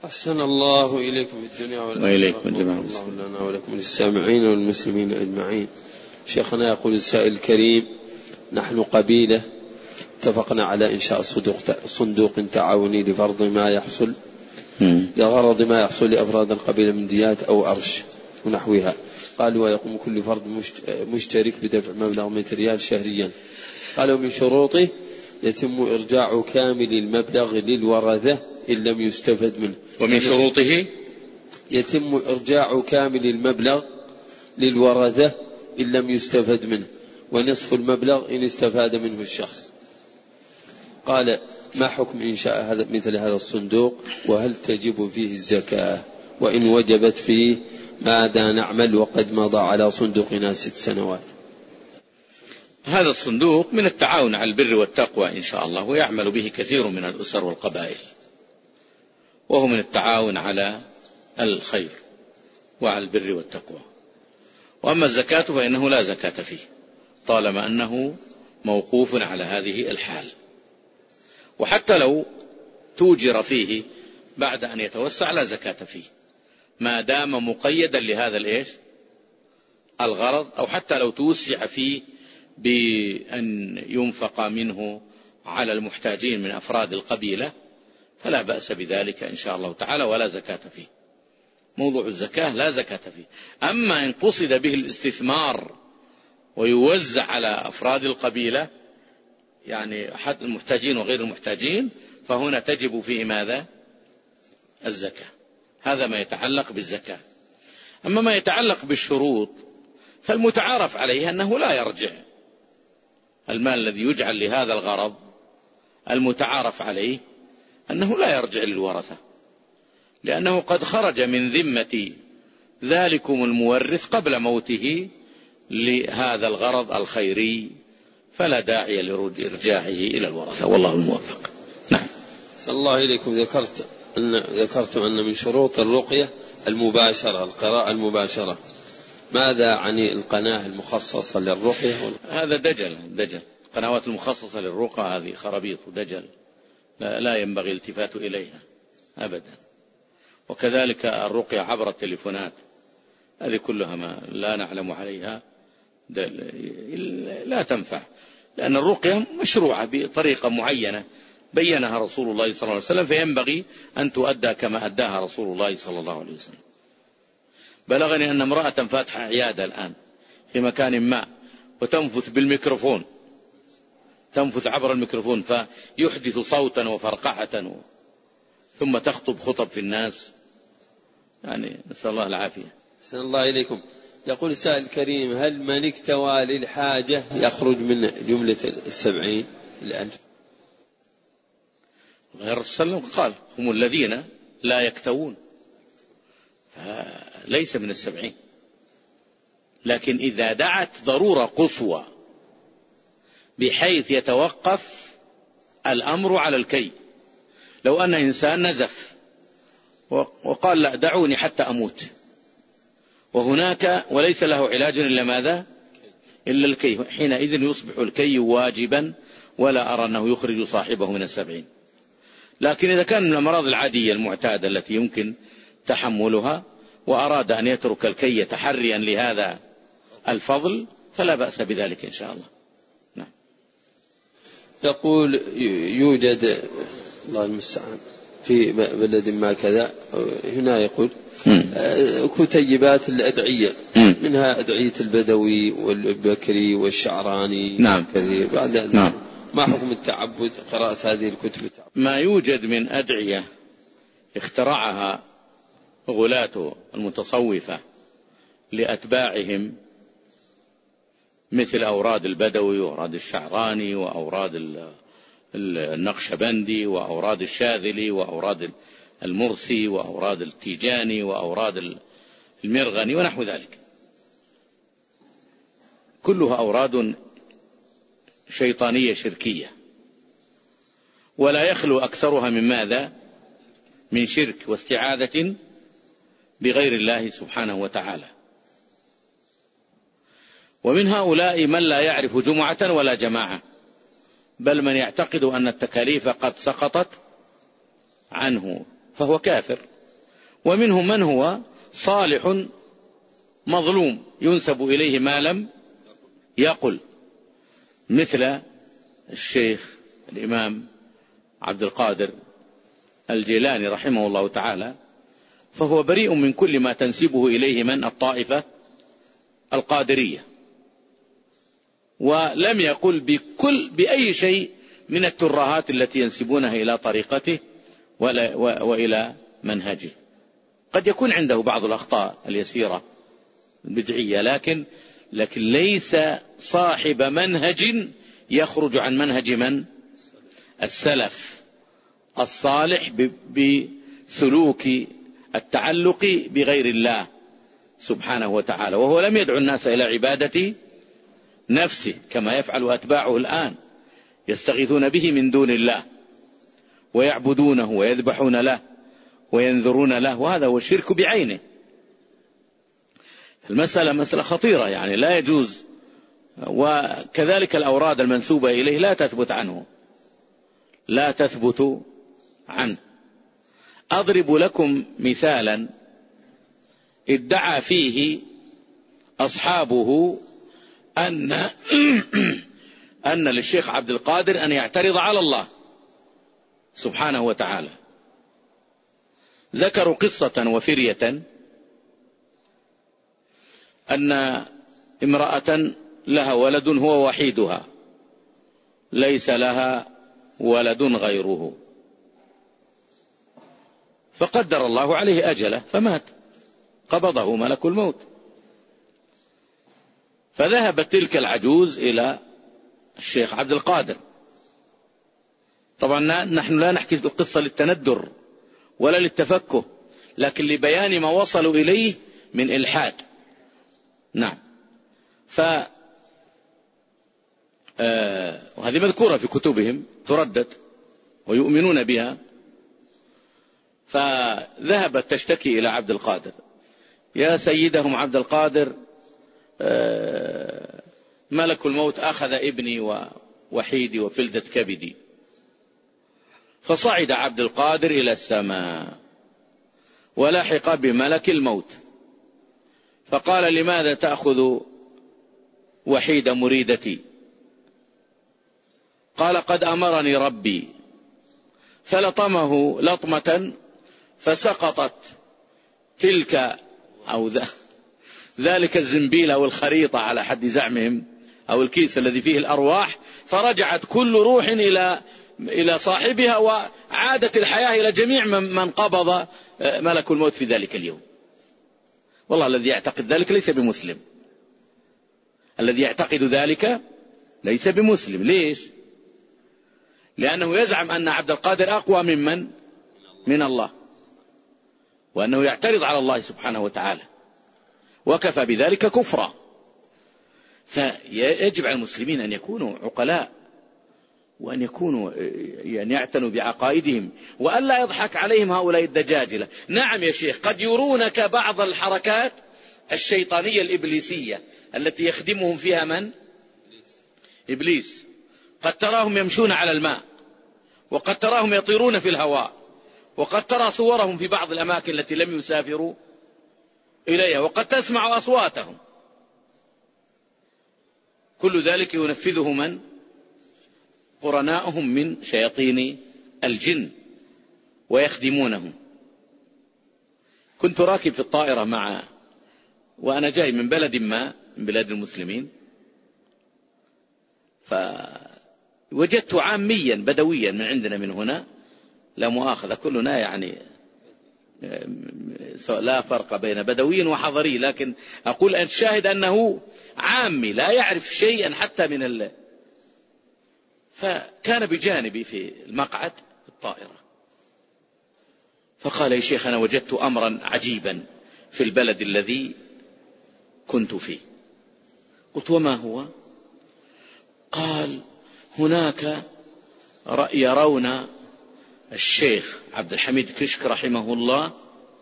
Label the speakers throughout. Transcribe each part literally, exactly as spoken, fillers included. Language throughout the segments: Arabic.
Speaker 1: أحسن الله إليكم في الدنيا
Speaker 2: والآخرة.
Speaker 1: الله لنا ولكم للسامعين والمسلمين أجمعين. شيخنا يقول السائل الكريم: نحن قبيلة اتفقنا على إنشاء صندوق تعاوني لفرض ما يحصل لغرض ما يحصل لأفراد القبيلة من ديات أو أرش ونحوها. قالوا: ويقوم كل فرد مشترك بدفع مبلغ مئة ريال شهريا. قالوا: من شروطه يتم إرجاع كامل المبلغ للورثة إن لم يستفد منه.
Speaker 2: ومن شروطه
Speaker 1: يتم إرجاع كامل المبلغ للورثة إن لم يستفد منه، ونصف المبلغ إن استفاد منه الشخص. قال: ما حكم إنشاء هذا مثل هذا الصندوق، وهل تجب فيه الزكاة؟ وإن وجبت فيه ماذا نعمل وقد مضى على صندوقنا ست سنوات؟
Speaker 2: هذا الصندوق من التعاون على البر والتقوى إن شاء الله، ويعمل به كثير من الأسر والقبائل، وهو من التعاون على الخير وعلى البر والتقوى. وأما الزكاة فإنه لا زكاة فيه طالما أنه موقوف على هذه الحال، وحتى لو توجر فيه بعد أن يتوسع لا زكاة فيه ما دام مقيدا لهذا الإيش الغرض، أو حتى لو توسع فيه بأن ينفق منه على المحتاجين من أفراد القبيلة فلا بأس بذلك إن شاء الله تعالى، ولا زكاة فيه. موضوع الزكاة لا زكاة فيه. أما إن قصد به الاستثمار ويوزع على أفراد القبيلة، يعني أحد المحتاجين وغير المحتاجين، فهنا تجب فيه ماذا؟ الزكاة. هذا ما يتعلق بالزكاة. أما ما يتعلق بالشروط فالمتعارف عليه أنه لا يرجع المال الذي يجعل لهذا الغرض، المتعارف عليه أنه لا يرجع للورثة، لأنه قد خرج من ذمة ذلكم المورث قبل موته لهذا الغرض الخيري، فلا داعي لإرجاعه إلى الورثة، والله الموفق. نعم.
Speaker 1: صلى الله إليكم. ذكرت أن ذكرت أن من شروط الرقية المباشرة، القراءة المباشرة. ماذا عن القناة المخصصة للرقية؟
Speaker 2: هذا دجل دجل القنوات المخصصة للرقى هذه خرابيط ودجل، لا, لا ينبغي الالتفات إليها أبدا. وكذلك الرقية عبر التليفونات، هذه كلها ما لا نعلم عليها لا تنفع، لأن الرقية مشروعة بطريقة معينة بينها رسول الله صلى الله عليه وسلم، فينبغي أن تؤدى كما أداها رسول الله صلى الله عليه وسلم. بلغني أن امرأة فاتحة عيادة الآن في مكان ما وتنفث بالميكروفون، تنفث عبر الميكروفون فيحدث صوتا وفرقعة، ثم تخطب خطب في الناس، يعني نسأل الله العافية.
Speaker 1: أحسن الله إليكم. يقول السائل الكريم: هل من اكتوى للحاجة يخرج من جملة السبعين الألف؟
Speaker 2: غير السلام قال: هم الذين لا يكتوون، فليس من السبعين. لكن إذا دعت ضرورة قصوى بحيث يتوقف الأمر على الكي، لو أن إنسان نزف وقال: لا دعوني حتى أموت، وهناك وليس له علاج إلا ماذا؟ إلا الكي، حينئذ يصبح الكي واجبا، ولا أرى أنه يخرج صاحبه من السبعين. لكن إذا كان من الأمراض العادية المعتادة التي يمكن تحملها وأراد أن يترك الكي تحريا لهذا الفضل فلا بأس بذلك إن شاء الله. نعم.
Speaker 1: يقول: يوجد الله المستعان في بلد ما كذا، هنا يقول كتيبات الأدعية، منها أدعية البدوي والبكري والشعراني.
Speaker 2: نعم.
Speaker 1: كثير. بعد
Speaker 2: نعم.
Speaker 1: ما حكم التعبد قراءة هذه الكتب؟
Speaker 2: ما يوجد من أدعية اخترعها غلاة المتصوفة لأتباعهم، مثل أوراد البدوي وأوراد الشعراني وأوراد النقشبندي وأوراد الشاذلي وأوراد المرسي وأوراد التيجاني وأوراد المرغني ونحو ذلك، كلها أوراد شيطانية شركية، ولا يخلو أكثرها من ماذا؟ من شرك واستعاذة بغير الله سبحانه وتعالى. ومن هؤلاء من لا يعرف جمعة ولا جماعة، بل من يعتقد أن التكاليف قد سقطت عنه فهو كافر. ومنهم من هو صالح مظلوم ينسب إليه ما لم يقل، مثل الشيخ الإمام عبد القادر الجيلاني رحمه الله تعالى، فهو بريء من كل ما تنسبه إليه من الطائفة القادرية، ولم يقل بكل بأي شيء من الترهات التي ينسبونها إلى طريقته وإلى منهجه. قد يكون عنده بعض الأخطاء اليسيرة البدعية، لكن لكن ليس صاحب منهج يخرج عن منهج من السلف الصالح بسلوك التعلق بغير الله سبحانه وتعالى. وهو لم يدعو الناس إلى عبادة نفسه كما يفعل أتباعه الآن، يستغيثون به من دون الله ويعبدونه ويذبحون له وينذرون له، وهذا هو الشرك بعينه. المسألة مسألة خطيرة، يعني لا يجوز. وكذلك الأوراد المنسوبة إليه لا تثبت عنه لا تثبت عنه. أضرب لكم مثالا ادعى فيه أصحابه أن أن للشيخ عبد القادر أن يعترض على الله سبحانه وتعالى. ذكروا قصة وفرية أن امرأة لها ولد هو وحيدها، ليس لها ولد غيره، فقدر الله عليه أجله فمات، قبضه ملك الموت. فذهبت تلك العجوز إلى الشيخ عبد القادر. طبعا نحن لا نحكي القصة للتندر ولا للتفكه، لكن لبيان ما وصلوا إليه من إلحاد. نعم. ف آه وهذه مذكورة في كتبهم تردد ويؤمنون بها. فذهبت تشتكي إلى عبد القادر: يا سيدهم عبد القادر، آه ملك الموت أخذ ابني ووحيدي وفلدة كبدي. فصعد عبد القادر إلى السماء ولحق بملك الموت، فقال: لماذا تأخذ وحيد مريدتي؟ قال: قد أمرني ربي. فلطمه لطمة فسقطت تلك أو ذلك الزنبيل أو الخريطة على حد زعمهم أو الكيس الذي فيه الأرواح، فرجعت كل روح إلى إلى صاحبها، وعادت الحياة إلى جميع من قبض ملك الموت في ذلك اليوم. والله الذي يعتقد ذلك ليس بمسلم، الذي يعتقد ذلك ليس بمسلم. ليش؟ لأنه يزعم أن عبد القادر أقوى ممن من الله، وأنه يعترض على الله سبحانه وتعالى، وكفى بذلك كفرا. فيجب على المسلمين أن يكونوا عقلاء، وأن يكونوا يعني يعتنوا بعقائدهم، وأن لا يضحك عليهم هؤلاء الدجاجلة. نعم يا شيخ، قد يرونك بعض الحركات الشيطانية الإبليسية التي يخدمهم فيها من؟ إبليس. قد تراهم يمشون على الماء، وقد تراهم يطيرون في الهواء، وقد ترى صورهم في بعض الأماكن التي لم يسافروا إليها، وقد تسمع أصواتهم. كل ذلك ينفذه من؟ قرناؤهم من شياطين الجن ويخدمونهم. كنت راكب في الطائرة مع وأنا جاي من بلد ما من بلاد المسلمين، فوجدت عاميا بدويا من عندنا من هنا، لا مؤاخذة كلنا يعني لا فرق بين بدوي وحضري، لكن أقول الشاهد أنه عامي لا يعرف شيئا حتى من ال... فكان بجانبي في المقعد في الطائرة، فقال: يا شيخ أنا وجدت أمرا عجيبا في البلد الذي كنت فيه. قلت: وما هو؟ قال: هناك يرون الشيخ عبد الحميد كشك رحمه الله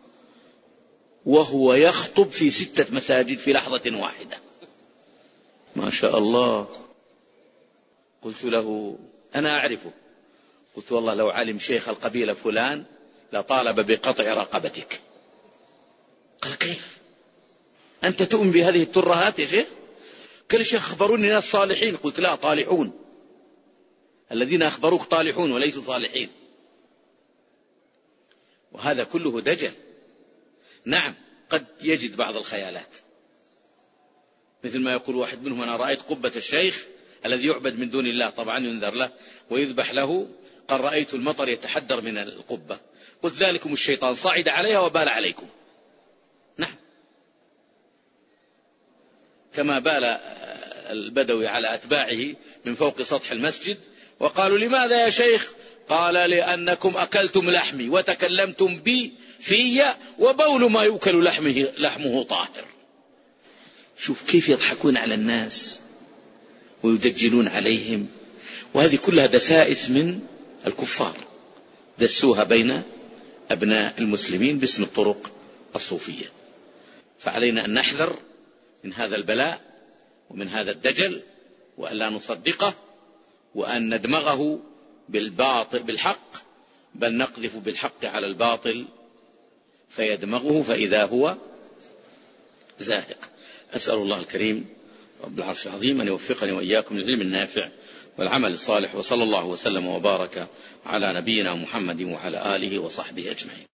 Speaker 2: وهو يخطب في ستة مساجد في لحظة واحدة. ما شاء الله. قلت له: أنا أعرفه. قلت: والله لو علم شيخ القبيلة فلان لطالب بقطع رقبتك. قال كيف أنت تؤمن بهذه الترهات يا شيخ؟ قال الشيخ أخبروني ناس صالحين. قلت لا، طالحون، الذين أخبروك طالحون وليسوا صالحين. وهذا كله دجل. نعم قد يجد بعض الخيالات، مثل ما يقول واحد منهم أنا رأيت قبة الشيخ الذي يعبد من دون الله، طبعا ينذر له ويذبح له، قال رأيت المطر يتحدر من القبة. قلت ذلكم الشيطان صعد عليها وبال عليكم. نعم، كما بال البدوي على أتباعه من فوق سطح المسجد وقالوا لماذا يا شيخ؟ قال لأنكم أكلتم لحمي وتكلمتم بي في وبول ما يؤكل لحمه, لحمه طاهر. شوف كيف يضحكون على الناس ويدجلون عليهم. وهذه كلها دسائس من الكفار دسوها بين أبناء المسلمين باسم الطرق الصوفية. فعلينا أن نحذر من هذا البلاء ومن هذا الدجل، وأن لا نصدقه، وأن ندمغه بالباطل بالحق، بل نقذف بالحق على الباطل فيدمغه فإذا هو زاهق. أسأل الله الكريم رب العرش العظيم أن يوفقني وإياكم للعلم النافع والعمل الصالح، وصلى الله وسلم وبارك على نبينا محمد وعلى آله وصحبه أجمعين.